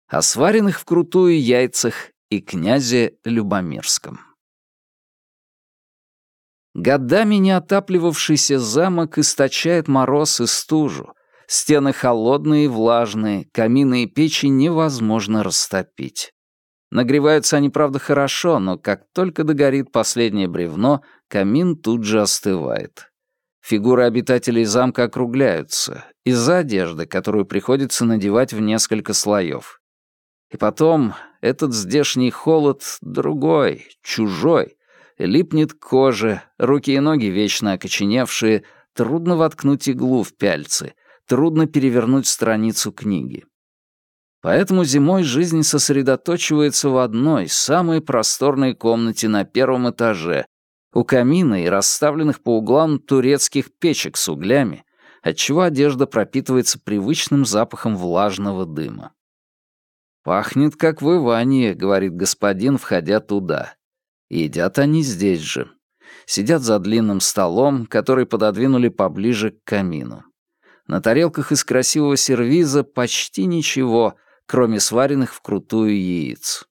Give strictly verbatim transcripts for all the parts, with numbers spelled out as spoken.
о сваренных вкрутую яйцах и князе Любомирском. Годами неотапливавшийся замок источает мороз и стужу. Стены холодные и влажные, камины и печи невозможно растопить. Нагреваются они, правда, хорошо, но как только догорит последнее бревно, камин тут же остывает. Фигуры обитателей замка округляются из-за одежды, которую приходится надевать в несколько слоев. И потом этот здешний холод другой, чужой, липнет к коже, руки и ноги вечно окоченевшие, трудно воткнуть иглу в пяльцы, трудно перевернуть страницу книги. Поэтому зимой жизнь сосредоточивается в одной, самой просторной комнате на первом этаже, у камина и расставленных по углам турецких печек с углями, отчего одежда пропитывается привычным запахом влажного дыма. «Пахнет, как в Иване», — говорит господин, входя туда. Едят они здесь же. Сидят за длинным столом, который пододвинули поближе к камину. На тарелках из красивого сервиза почти ничего, кроме сваренных вкрутую яиц.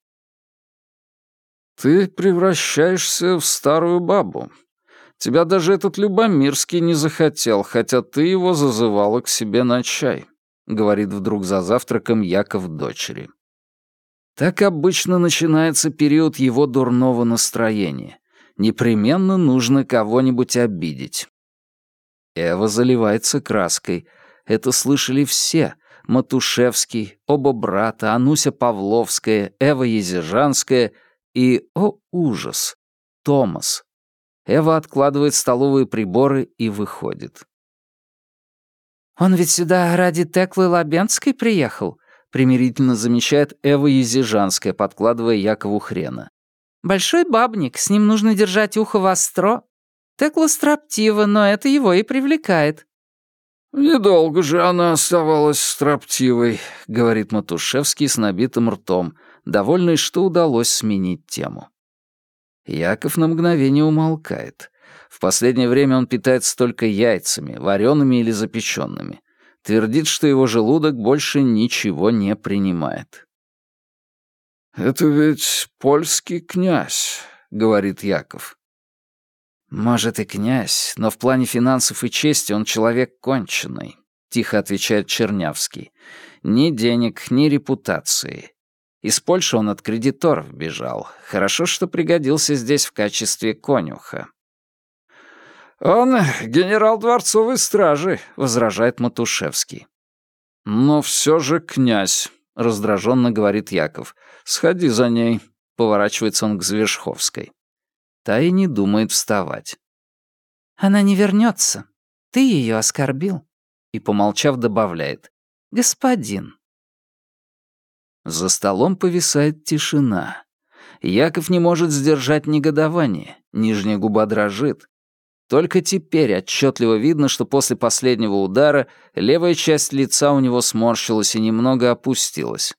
«Ты превращаешься в старую бабу. Тебя даже этот Любомирский не захотел, хотя ты его зазывала к себе на чай», — говорит вдруг за завтраком Яков дочери. Так обычно начинается период его дурного настроения. Непременно нужно кого-нибудь обидеть. Эва заливается краской. Это слышали все. Матушевский, оба брата, Ануся Павловская, Эва Езижанская и, о ужас, Томас. Эва откладывает столовые приборы и выходит. «Он ведь сюда ради Теклы Лабенской приехал», примирительно замечает Эва Езижанская, подкладывая Якову хрена. «Большой бабник, с ним нужно держать ухо востро. Текла строптива, но это его и привлекает». «Недолго же она оставалась строптивой», — говорит Матушевский с набитым ртом, довольный, что удалось сменить тему. Яков на мгновение умолкает. В последнее время он питается только яйцами, вареными или запеченными. Твердит, что его желудок больше ничего не принимает. «Это ведь польский князь», — говорит Яков. «Может, и князь, но в плане финансов и чести он человек конченый», — тихо отвечает Чернявский. «Ни денег, ни репутации. Из Польши он от кредиторов бежал. Хорошо, что пригодился здесь в качестве конюха». «Он генерал дворцовой стражи», — возражает Матушевский. «Но все же князь», — раздраженно говорит Яков. «Сходи за ней», — поворачивается он к Завершковской. Та и не думает вставать. «Она не вернется. Ты ее оскорбил». И, помолчав, добавляет. «Господин». За столом повисает тишина. Яков не может сдержать негодование. Нижняя губа дрожит. Только теперь отчетливо видно, что после последнего удара левая часть лица у него сморщилась и немного опустилась.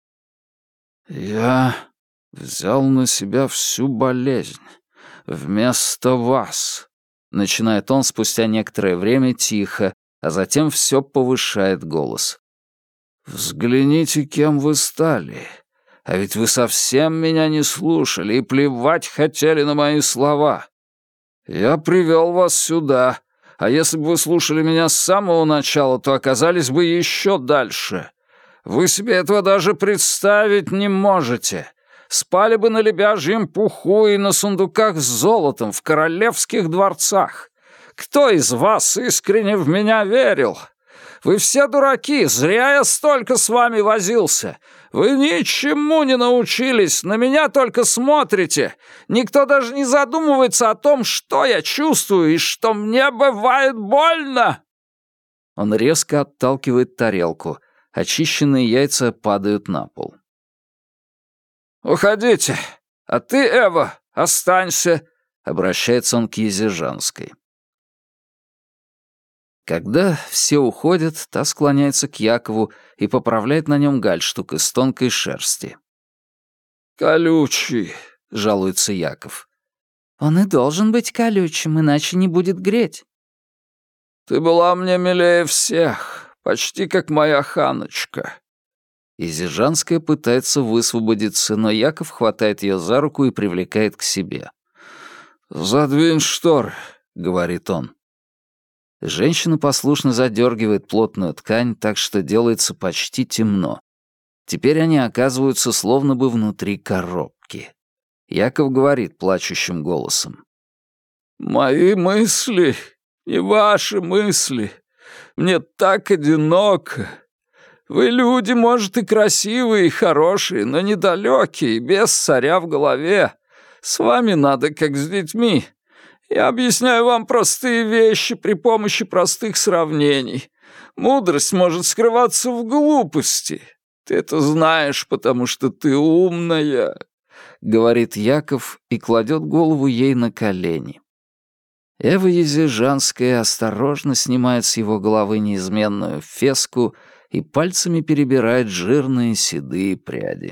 «Я взял на себя всю болезнь. Вместо вас», — начинает он спустя некоторое время тихо, а затем все повышает голос. «Взгляните, кем вы стали. А ведь вы совсем меня не слушали и плевать хотели на мои слова. Я привел вас сюда, а если бы вы слушали меня с самого начала, то оказались бы еще дальше. Вы себе этого даже представить не можете. Спали бы на лебяжьем пуху и на сундуках с золотом в королевских дворцах. Кто из вас искренне в меня верил? Вы все дураки, зря я столько с вами возился. Вы ничему не научились, на меня только смотрите. Никто даже не задумывается о том, что я чувствую и что мне бывает больно». Он резко отталкивает тарелку. Очищенные яйца падают на пол. «Уходите, а ты, Эва, останься», — обращается он к Езижанской. Когда все уходят, та склоняется к Якову и поправляет на нем гальштук из тонкой шерсти. «Колючий», — жалуется Яков. «Он и должен быть колючим, иначе не будет греть». «Ты была мне милее всех, почти как моя Ханочка». Езижанская пытается высвободиться, но Яков хватает ее за руку и привлекает к себе. «Задвинь шторы», — говорит он. Женщина послушно задергивает плотную ткань, так что делается почти темно. Теперь они оказываются словно бы внутри коробки. Яков говорит плачущим голосом. «Мои мысли и ваши мысли. Мне так одиноко. Вы люди, может, и красивые, и хорошие, но недалекие, без царя в голове. С вами надо, как с детьми. Я объясняю вам простые вещи при помощи простых сравнений. Мудрость может скрываться в глупости. Ты это знаешь, потому что ты умная», — говорит Яков и кладет голову ей на колени. Эва Езижанская осторожно снимает с его головы неизменную феску и пальцами перебирает жирные седые пряди.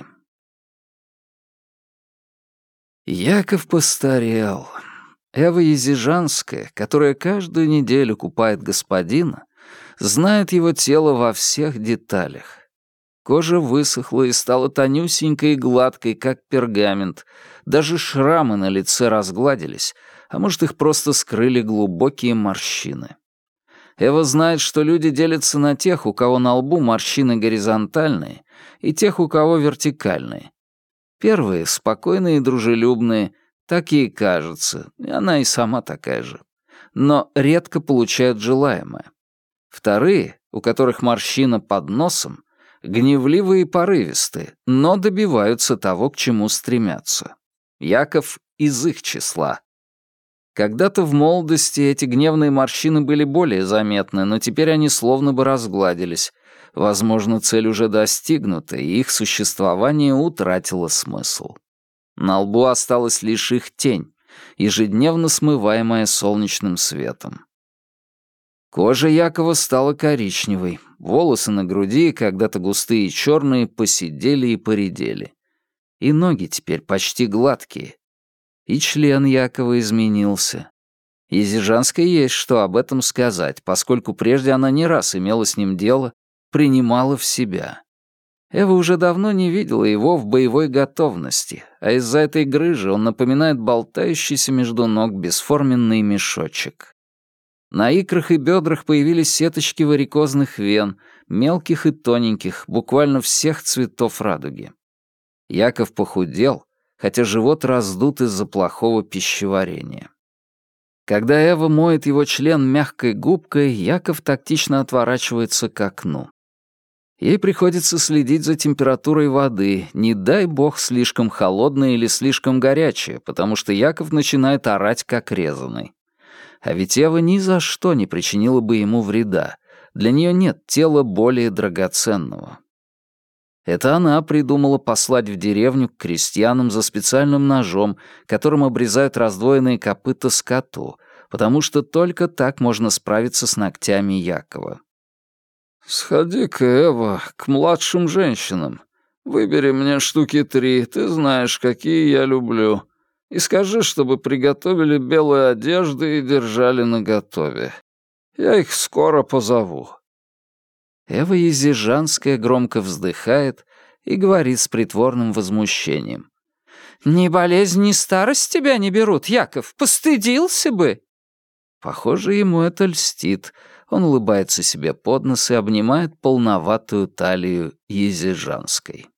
Яков постарел. Эва Езижанская, которая каждую неделю купает господина, знает его тело во всех деталях. Кожа высохла и стала тонюсенькой и гладкой, как пергамент. Даже шрамы на лице разгладились, а может, их просто скрыли глубокие морщины. Эва знает, что люди делятся на тех, у кого на лбу морщины горизонтальные, и тех, у кого вертикальные. Первые — спокойные и дружелюбные, так ей кажется, и она и сама такая же. Но редко получают желаемое. Вторые, у которых морщина под носом, гневливые и порывистые, но добиваются того, к чему стремятся. Яков из их числа. Когда-то в молодости эти гневные морщины были более заметны, но теперь они словно бы разгладились. Возможно, цель уже достигнута, и их существование утратило смысл. На лбу осталась лишь их тень, ежедневно смываемая солнечным светом. Кожа Якова стала коричневой, волосы на груди, когда-то густые и черные, поседели и поредели. И ноги теперь почти гладкие. И член Якова изменился. Езижанской есть что об этом сказать, поскольку прежде она не раз имела с ним дело, принимала в себя. Эва уже давно не видела его в боевой готовности, а из-за этой грыжи он напоминает болтающийся между ног бесформенный мешочек. На икрах и бедрах появились сеточки варикозных вен, мелких и тоненьких, буквально всех цветов радуги. Яков похудел, хотя живот раздут из-за плохого пищеварения. Когда Эва моет его член мягкой губкой, Яков тактично отворачивается к окну. Ей приходится следить за температурой воды, не дай бог слишком холодная или слишком горячая, потому что Яков начинает орать как резаный. А ведь Эва ни за что не причинила бы ему вреда. Для нее нет тела более драгоценного. Это она придумала послать в деревню к крестьянам за специальным ножом, которым обрезают раздвоенные копыта скоту, потому что только так можно справиться с ногтями Якова. «Сходи-ка, Эва, к младшим женщинам. Выбери мне штуки три, ты знаешь, какие я люблю. И скажи, чтобы приготовили белые одежды и держали наготове. Я их скоро позову». Эва Езижанская громко вздыхает и говорит с притворным возмущением. «Ни болезнь, ни старость тебя не берут, Яков, постыдился бы!» Похоже, ему это льстит. Он улыбается себе под нос и обнимает полноватую талию Езижанской.